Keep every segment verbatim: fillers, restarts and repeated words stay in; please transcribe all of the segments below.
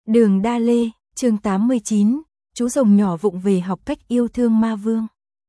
Đường Đa Lê, chương tám mươi chín, chú rồng nhỏ vụng về học cách yêu thương ma vương.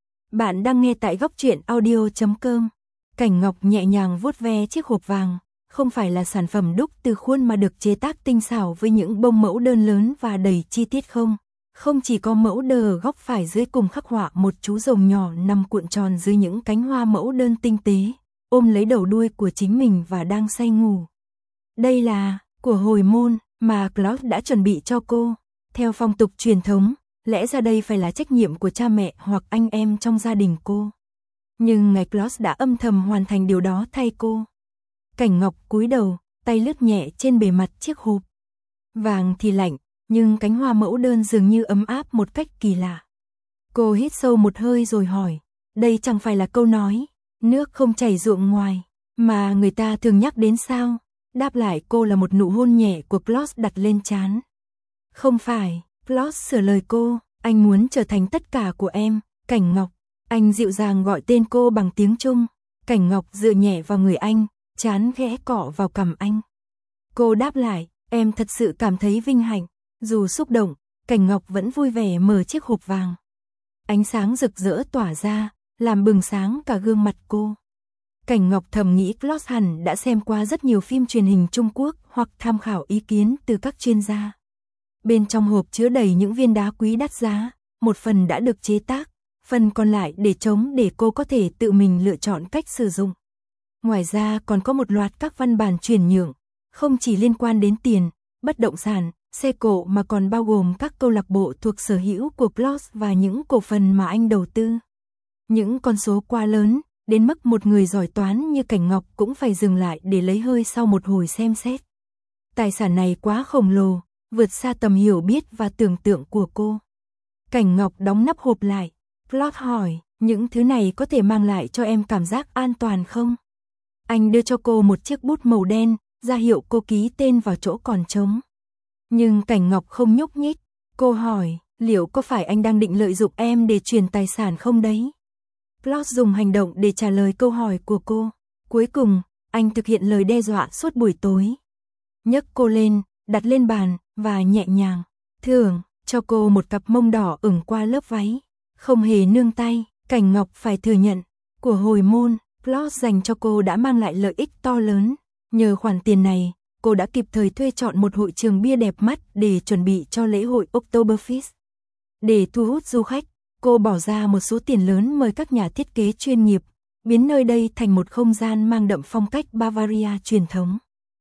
Bạn đang nghe tại góc truyện audio chấm com. Cảnh Ngọc nhẹ nhàng vuốt ve chiếc hộp vàng, không phải là sản phẩm đúc từ khuôn mà được chế tác tinh xảo với những bông mẫu đơn lớn và đầy chi tiết không. Không chỉ có mẫu đờ góc phải dưới cùng khắc họa một chú rồng nhỏ nằm cuộn tròn dưới những cánh hoa mẫu đơn tinh tế, ôm lấy đầu đuôi của chính mình và đang say ngủ. Đây là của hồi môn mà Claude đã chuẩn bị cho cô. Theo phong tục truyền thống, lẽ ra đây phải là trách nhiệm của cha mẹ hoặc anh em trong gia đình cô. Nhưng ngài Claude đã âm thầm hoàn thành điều đó thay cô. Cảnh Ngọc cúi đầu, tay lướt nhẹ trên bề mặt chiếc hộp. Vàng thì lạnh, nhưng cánh hoa mẫu đơn dường như ấm áp một cách kỳ lạ. Cô hít sâu một hơi rồi hỏi, đây chẳng phải là câu nói, nước không chảy ruộng ngoài, mà người ta thường nhắc đến sao? Đáp lại cô là một nụ hôn nhẹ của Claude đặt lên trán. Không phải, Claude sửa lời cô, anh muốn trở thành tất cả của em, Cảnh Ngọc. Anh dịu dàng gọi tên cô bằng tiếng Trung. Cảnh Ngọc dựa nhẹ vào người anh, trán khẽ cọ vào cằm anh. Cô đáp lại, em thật sự cảm thấy vinh hạnh. Dù xúc động, Cảnh Ngọc vẫn vui vẻ mở chiếc hộp vàng. Ánh sáng rực rỡ tỏa ra, làm bừng sáng cả gương mặt cô. Cảnh Ngọc thầm nghĩ Claude hẳn đã xem qua rất nhiều phim truyền hình Trung Quốc hoặc tham khảo ý kiến từ các chuyên gia. Bên trong hộp chứa đầy những viên đá quý đắt giá, một phần đã được chế tác, phần còn lại để trống để cô có thể tự mình lựa chọn cách sử dụng. Ngoài ra còn có một loạt các văn bản chuyển nhượng, không chỉ liên quan đến tiền, bất động sản, xe cộ mà còn bao gồm các câu lạc bộ thuộc sở hữu của Claude và những cổ phần mà anh đầu tư. Những con số quá lớn, đến mức một người giỏi toán như Cảnh Ngọc cũng phải dừng lại để lấy hơi sau một hồi xem xét. Tài sản này quá khổng lồ, vượt xa tầm hiểu biết và tưởng tượng của cô. Cảnh Ngọc đóng nắp hộp lại. Claude hỏi, những thứ này có thể mang lại cho em cảm giác an toàn không? Anh đưa cho cô một chiếc bút màu đen, ra hiệu cô ký tên vào chỗ còn trống. Nhưng Cảnh Ngọc không nhúc nhích. Cô hỏi, liệu có phải anh đang định lợi dụng em để truyền tài sản không đấy? Claude dùng hành động để trả lời câu hỏi của cô. Cuối cùng, anh thực hiện lời đe dọa suốt buổi tối. Nhấc cô lên, đặt lên bàn, và nhẹ nhàng thưởng cho cô một cặp mông đỏ ửng qua lớp váy. Không hề nương tay, Cảnh Ngọc phải thừa nhận, của hồi môn, Claude dành cho cô đã mang lại lợi ích to lớn. Nhờ khoản tiền này, cô đã kịp thời thuê chọn một hội trường bia đẹp mắt để chuẩn bị cho lễ hội Oktoberfest. Để thu hút du khách, cô bỏ ra một số tiền lớn mời các nhà thiết kế chuyên nghiệp, biến nơi đây thành một không gian mang đậm phong cách Bavaria truyền thống.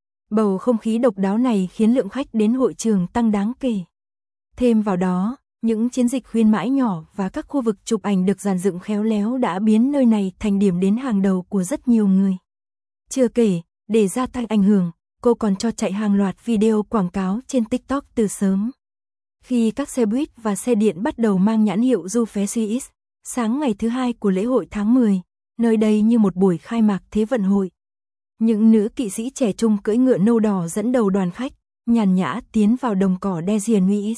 Bầu không khí độc đáo này khiến lượng khách đến hội trường tăng đáng kể. Thêm vào đó, những chiến dịch khuyến mãi nhỏ và các khu vực chụp ảnh được dàn dựng khéo léo đã biến nơi này thành điểm đến hàng đầu của rất nhiều người. Chưa kể, để gia tăng ảnh hưởng, cô còn cho chạy hàng loạt video quảng cáo trên TikTok từ sớm. Khi các xe buýt và xe điện bắt đầu mang nhãn hiệu Du Festival, sáng ngày thứ hai của lễ hội tháng mười, nơi đây như một buổi khai mạc thế vận hội. Những nữ kỵ sĩ trẻ trung cưỡi ngựa nâu đỏ dẫn đầu đoàn khách, nhàn nhã tiến vào đồng cỏ Desiernuis.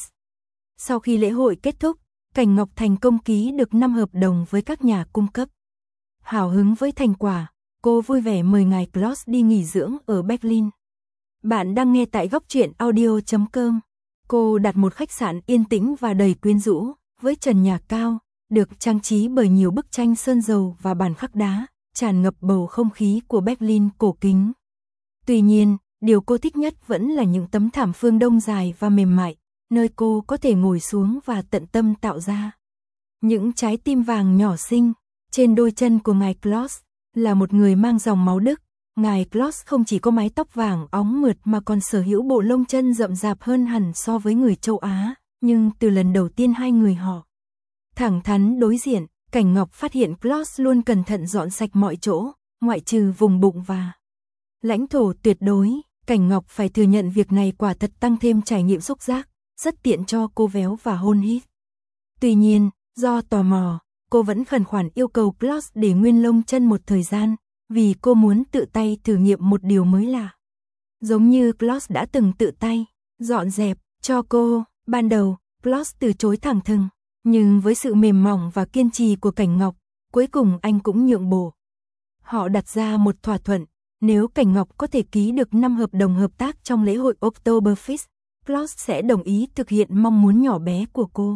Sau khi lễ hội kết thúc, Cảnh Ngọc thành công ký được năm hợp đồng với các nhà cung cấp. Hào hứng với thành quả, cô vui vẻ mời ngài Claude đi nghỉ dưỡng ở Berlin. Bạn đang nghe tại góc truyện audio chấm com. Cô đặt một khách sạn yên tĩnh và đầy quyến rũ, với trần nhà cao, được trang trí bởi nhiều bức tranh sơn dầu và bàn khắc đá, tràn ngập bầu không khí của Berlin cổ kính. Tuy nhiên, điều cô thích nhất vẫn là những tấm thảm phương đông dài và mềm mại, nơi cô có thể ngồi xuống và tận tâm tạo ra. Những trái tim vàng nhỏ xinh, trên đôi chân của ngài Claude, là một người mang dòng máu Đức. Ngài Claude không chỉ có mái tóc vàng óng mượt mà còn sở hữu bộ lông chân rậm rạp hơn hẳn so với người châu Á, nhưng từ lần đầu tiên hai người họ thẳng thắn đối diện, Cảnh Ngọc phát hiện Claude luôn cẩn thận dọn sạch mọi chỗ, ngoại trừ vùng bụng và lãnh thổ tuyệt đối. Cảnh Ngọc phải thừa nhận việc này quả thật tăng thêm trải nghiệm xúc giác, rất tiện cho cô véo và hôn hít. Tuy nhiên, do tò mò, cô vẫn khẩn khoản yêu cầu Claude để nguyên lông chân một thời gian, vì cô muốn tự tay thử nghiệm một điều mới lạ. Giống như Claude đã từng tự tay dọn dẹp cho cô, ban đầu, Claude từ chối thẳng thừng, nhưng với sự mềm mỏng và kiên trì của Cảnh Ngọc, cuối cùng anh cũng nhượng bộ. Họ đặt ra một thỏa thuận, nếu Cảnh Ngọc có thể ký được năm hợp đồng hợp tác trong lễ hội Oktoberfest, Plus sẽ đồng ý thực hiện mong muốn nhỏ bé của cô.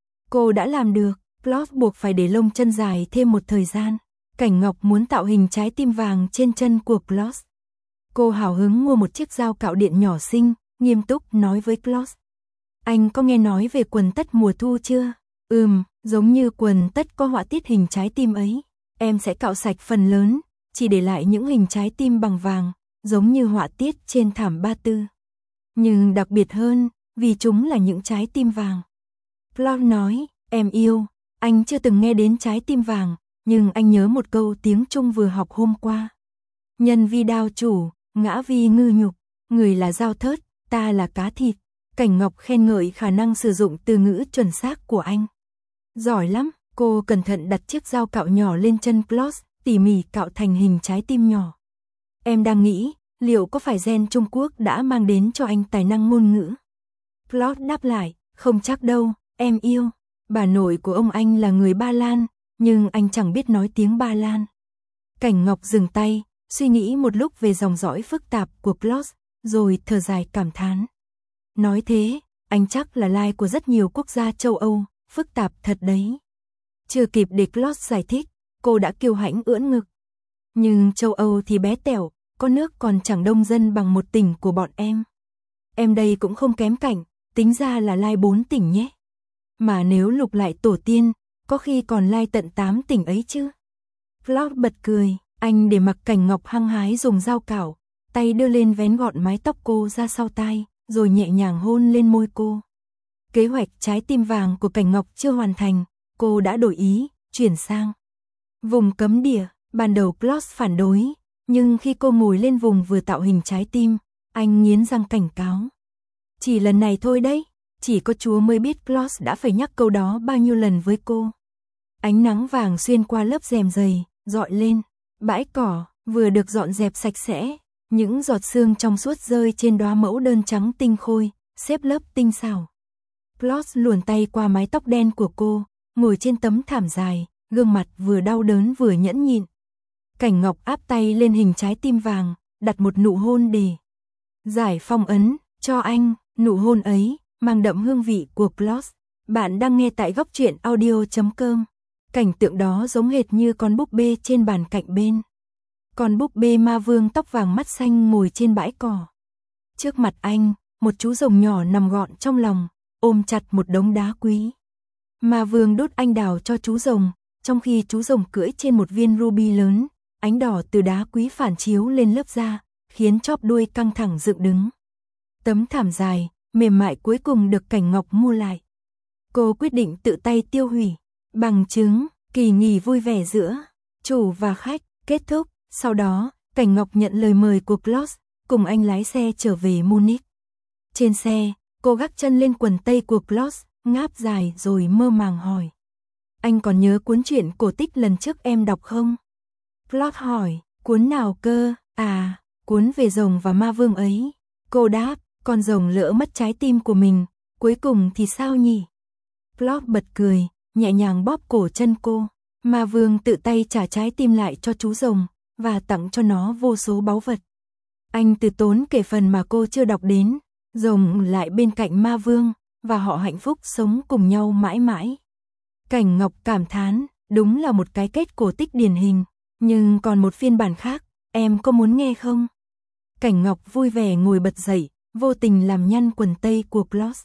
Cô đã làm được, Plus buộc phải để lông chân dài thêm một thời gian. Cảnh Ngọc muốn tạo hình trái tim vàng trên chân của Plus. Cô hào hứng mua một chiếc dao cạo điện nhỏ xinh, nghiêm túc nói với Plus. Anh có nghe nói về quần tất mùa thu chưa? Ừm, giống như quần tất có họa tiết hình trái tim ấy. Em sẽ cạo sạch phần lớn, chỉ để lại những hình trái tim bằng vàng, giống như họa tiết trên thảm ba tư. Nhưng đặc biệt hơn, vì chúng là những trái tim vàng. Plus nói, em yêu, anh chưa từng nghe đến trái tim vàng, nhưng anh nhớ một câu tiếng Trung vừa học hôm qua. Nhân vi đao chủ, ngã vi ngư nhục, người là dao thớt, ta là cá thịt. Cảnh Ngọc khen ngợi khả năng sử dụng từ ngữ chuẩn xác của anh. Giỏi lắm, cô cẩn thận đặt chiếc dao cạo nhỏ lên chân Plus, tỉ mỉ cạo thành hình trái tim nhỏ. Em đang nghĩ, liệu có phải gen Trung Quốc đã mang đến cho anh tài năng ngôn ngữ? Plus đáp lại, không chắc đâu, em yêu. Bà nội của ông anh là người Ba Lan, nhưng anh chẳng biết nói tiếng Ba Lan. Cảnh Ngọc dừng tay, suy nghĩ một lúc về dòng dõi phức tạp của Plus, rồi thở dài cảm thán. Nói thế, anh chắc là lai của rất nhiều quốc gia châu Âu, phức tạp thật đấy. Chưa kịp để Plus giải thích, cô đã kiêu hãnh ưỡn ngực. Nhưng châu Âu thì bé tẻo, có nước còn chẳng đông dân bằng một tỉnh của bọn em. Em đây cũng không kém cạnh, tính ra là lai bốn tỉnh nhé. Mà nếu lục lại tổ tiên, có khi còn lai tận tám tỉnh ấy chứ. Plus bật cười, anh để mặc Cảnh Ngọc hăng hái dùng dao cạo, tay đưa lên vén gọn mái tóc cô ra sau tai, rồi nhẹ nhàng hôn lên môi cô. Kế hoạch trái tim vàng của Cảnh Ngọc chưa hoàn thành, cô đã đổi ý, chuyển sang vùng cấm địa. Ban đầu Plus phản đối, nhưng khi cô ngồi lên vùng vừa tạo hình trái tim, anh nghiến răng cảnh cáo. Chỉ lần này thôi đấy, chỉ có Chúa mới biết Plus đã phải nhắc câu đó bao nhiêu lần với cô. Ánh nắng vàng xuyên qua lớp rèm dày, dọi lên, bãi cỏ vừa được dọn dẹp sạch sẽ, những giọt sương trong suốt rơi trên đóa mẫu đơn trắng tinh khôi, xếp lớp tinh xảo. Plus luồn tay qua mái tóc đen của cô, ngồi trên tấm thảm dài, gương mặt vừa đau đớn vừa nhẫn nhịn. Cảnh Ngọc áp tay lên hình trái tim vàng, đặt một nụ hôn để giải phong ấn cho anh. Nụ hôn ấy mang đậm hương vị của Plus. Bạn đang nghe tại góc truyện audio chấm com. Cảnh tượng đó giống hệt như con búp bê trên bàn cạnh bên. Con búp bê ma vương tóc vàng mắt xanh ngồi trên bãi cỏ. Trước mặt anh, một chú rồng nhỏ nằm gọn trong lòng, ôm chặt một đống đá quý. Ma vương đốt anh đào cho chú rồng, trong khi chú rồng cưỡi trên một viên ruby lớn, ánh đỏ từ đá quý phản chiếu lên lớp da, khiến chóp đuôi căng thẳng dựng đứng. Tấm thảm dài, mềm mại cuối cùng được Cảnh Ngọc mua lại. Cô quyết định tự tay tiêu hủy. Bằng chứng, kỳ nghỉ vui vẻ giữa chủ và khách kết thúc. Sau đó, Cảnh Ngọc nhận lời mời của Plus, cùng anh lái xe trở về Munich. Trên xe, cô gác chân lên quần tây của Plus, ngáp dài rồi mơ màng hỏi. Anh còn nhớ cuốn truyện cổ tích lần trước em đọc không? Plus hỏi, cuốn nào cơ? À, cuốn về rồng và ma vương ấy. Cô đáp, con rồng lỡ mất trái tim của mình, cuối cùng thì sao nhỉ? Plus bật cười, nhẹ nhàng bóp cổ chân cô. Ma vương tự tay trả trái tim lại cho chú rồng, và tặng cho nó vô số báu vật. Anh từ tốn kể phần mà cô chưa đọc đến, rồng lại bên cạnh ma vương, và họ hạnh phúc sống cùng nhau mãi mãi. Cảnh Ngọc cảm thán, đúng là một cái kết cổ tích điển hình, nhưng còn một phiên bản khác, em có muốn nghe không? Cảnh Ngọc vui vẻ ngồi bật dậy, vô tình làm nhăn quần tây của Plus.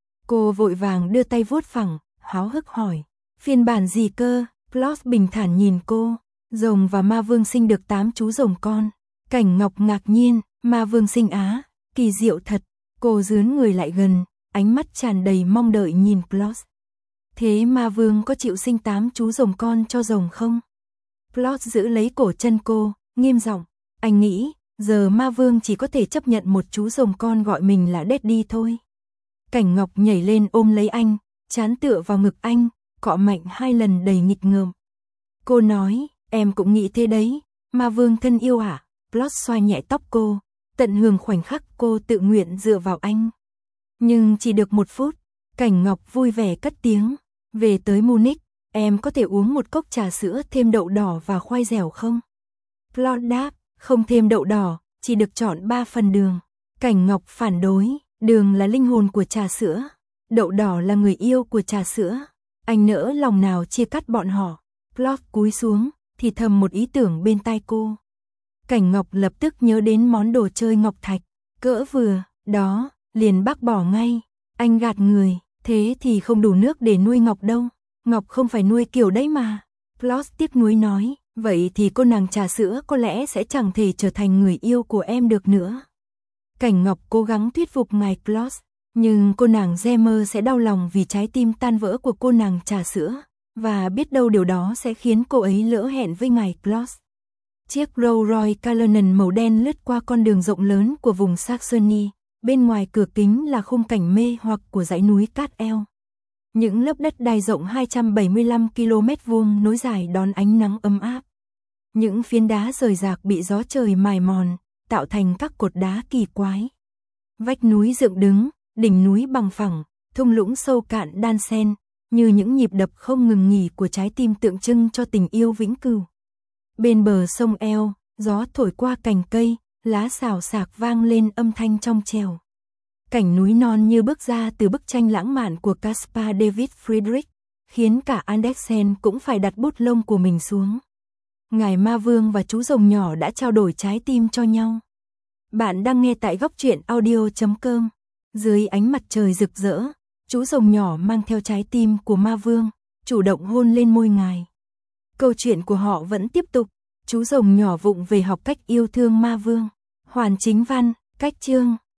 Cô vội vàng đưa tay vuốt phẳng, háo hức hỏi, phiên bản gì cơ? Plus bình thản nhìn cô, rồng và ma vương sinh được tám chú rồng con. Cảnh Ngọc ngạc nhiên, ma vương sinh á, kỳ diệu thật. Cô dướn người lại gần, ánh mắt tràn đầy mong đợi nhìn Plus. Thế ma vương có chịu sinh tám chú rồng con cho rồng không? Plus giữ lấy cổ chân cô, nghiêm giọng, anh nghĩ, giờ ma vương chỉ có thể chấp nhận một chú rồng con gọi mình là Daddy thôi. Cảnh Ngọc nhảy lên ôm lấy anh, trán tựa vào ngực anh, cọ mạnh hai lần đầy nghịch ngợm. Cô nói, em cũng nghĩ thế đấy, ma vương thân yêu à? Plus xoa nhẹ tóc cô, tận hưởng khoảnh khắc cô tự nguyện dựa vào anh. Nhưng chỉ được một phút, Cảnh Ngọc vui vẻ cất tiếng, về tới Munich, em có thể uống một cốc trà sữa thêm đậu đỏ và khoai dẻo không? Plus đáp, không thêm đậu đỏ, chỉ được chọn ba phần đường. Cảnh Ngọc phản đối, Đường là linh hồn của trà sữa, đậu đỏ là người yêu của trà sữa. Anh nỡ lòng nào chia cắt bọn họ. Plot cúi xuống, thì thầm một ý tưởng bên tai cô. Cảnh Ngọc lập tức nhớ đến món đồ chơi ngọc thạch, cỡ vừa, đó, liền bác bỏ ngay. Anh gạt người, thế thì không đủ nước để nuôi Ngọc đâu. Ngọc không phải nuôi kiểu đấy mà. Plot tiếc nuối nói, vậy thì cô nàng trà sữa có lẽ sẽ chẳng thể trở thành người yêu của em được nữa. Cảnh Ngọc cố gắng thuyết phục ngài Plot, nhưng cô nàng Gemmer sẽ đau lòng vì trái tim tan vỡ của cô nàng trà sữa, và biết đâu điều đó sẽ khiến cô ấy lỡ hẹn với ngài Plot. Chiếc Rolls Royce Cullinan màu đen lướt qua con đường rộng lớn của vùng Saxony, bên ngoài cửa kính là khung cảnh mê hoặc của dãy núi Cát Eo. Những lớp đất đai rộng hai trăm bảy mươi lăm ki lô mét vuông nối dài đón ánh nắng ấm áp. Những phiến đá rời rạc bị gió trời mài mòn, tạo thành các cột đá kỳ quái. Vách núi dựng đứng, đỉnh núi bằng phẳng, thung lũng sâu cạn đan xen, như những nhịp đập không ngừng nghỉ của trái tim tượng trưng cho tình yêu vĩnh cửu. Bên bờ sông Eo, gió thổi qua cành cây, lá xào xạc vang lên âm thanh trong trèo. Cảnh núi non như bước ra từ bức tranh lãng mạn của Caspar David Friedrich, khiến cả Andersen cũng phải đặt bút lông của mình xuống. Ngài Ma Vương và chú rồng nhỏ đã trao đổi trái tim cho nhau. Bạn đang nghe tại góc truyện audio chấm com. Dưới ánh mặt trời rực rỡ, chú rồng nhỏ mang theo trái tim của Ma Vương, chủ động hôn lên môi ngài. Câu chuyện của họ vẫn tiếp tục. Chú rồng nhỏ vụng về học cách yêu thương Ma Vương. Hoàn chính văn, cách chương.